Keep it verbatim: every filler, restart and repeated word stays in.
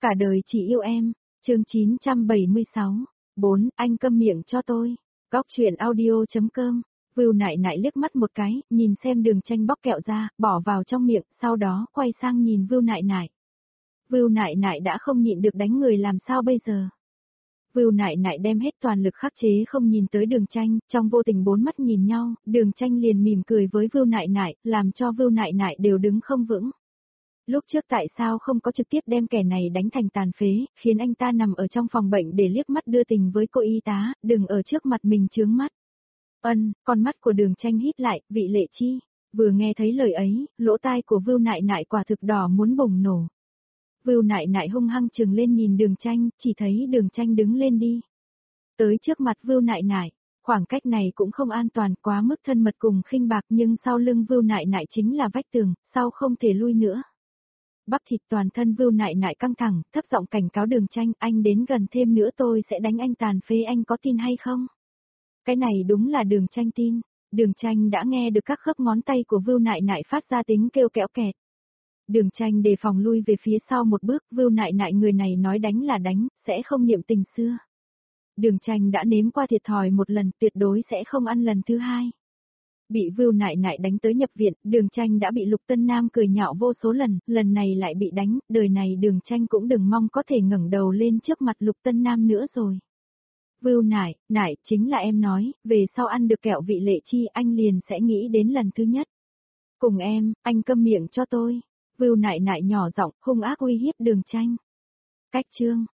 Cả đời chỉ yêu em, chương chín trăm bảy mươi sáu. bốn. Anh câm miệng cho tôi. Góc truyện audio.com. Vưu Nại Nại liếc mắt một cái, nhìn xem Đường Tranh bóc kẹo ra, bỏ vào trong miệng, sau đó quay sang nhìn Vưu Nại Nại. Vưu Nại Nại đã không nhịn được đánh người, làm sao bây giờ? Vưu Nại Nại đem hết toàn lực khắc chế không nhìn tới Đường Tranh, trong vô tình bốn mắt nhìn nhau, Đường Tranh liền mỉm cười với Vưu Nại Nại, làm cho Vưu Nại Nại đều đứng không vững. Lúc trước tại sao không có trực tiếp đem kẻ này đánh thành tàn phế, khiến anh ta nằm ở trong phòng bệnh để liếc mắt đưa tình với cô y tá, đừng ở trước mặt mình chướng mắt. Ân, con mắt của Đường Tranh híp lại, Vị Lệ Chi. Vừa nghe thấy lời ấy, lỗ tai của Vưu Nại Nại quả thực đỏ muốn bùng nổ. Vưu Nại Nại hung hăng trừng lên nhìn Đường Tranh, chỉ thấy Đường Tranh đứng lên đi. Tới trước mặt Vưu Nại Nại, khoảng cách này cũng không an toàn, quá mức thân mật cùng khinh bạc, nhưng sau lưng Vưu Nại Nại chính là vách tường, sau không thể lui nữa. Bắp thịt toàn thân Vưu Nại Nại căng thẳng, thấp giọng cảnh cáo Đường Tranh, anh đến gần thêm nữa tôi sẽ đánh anh tàn phế, anh có tin hay không? Cái này đúng là Đường Tranh tin. Đường Tranh đã nghe được các khớp ngón tay của Vưu Nại Nại phát ra tiếng kêu kẽo kẹt. Đường Tranh đề phòng lui về phía sau một bước, Vưu Nại Nại người này nói đánh là đánh, sẽ không niệm tình xưa. Đường Tranh đã nếm qua thiệt thòi một lần, tuyệt đối sẽ không ăn lần thứ hai. Bị Vưu Nại Nại đánh tới nhập viện, Đường Tranh đã bị Lục Tân Nam cười nhạo vô số lần, lần này lại bị đánh, đời này Đường Tranh cũng đừng mong có thể ngẩng đầu lên trước mặt Lục Tân Nam nữa rồi. Vưu Nại, Nại, chính là em nói, về sau ăn được kẹo Vị Lệ Chi anh liền sẽ nghĩ đến lần thứ nhất. Cùng em, anh câm miệng cho tôi. Vưu Nại Nại nhỏ giọng, hung ác uy hiếp Đường Tranh. Cách chương.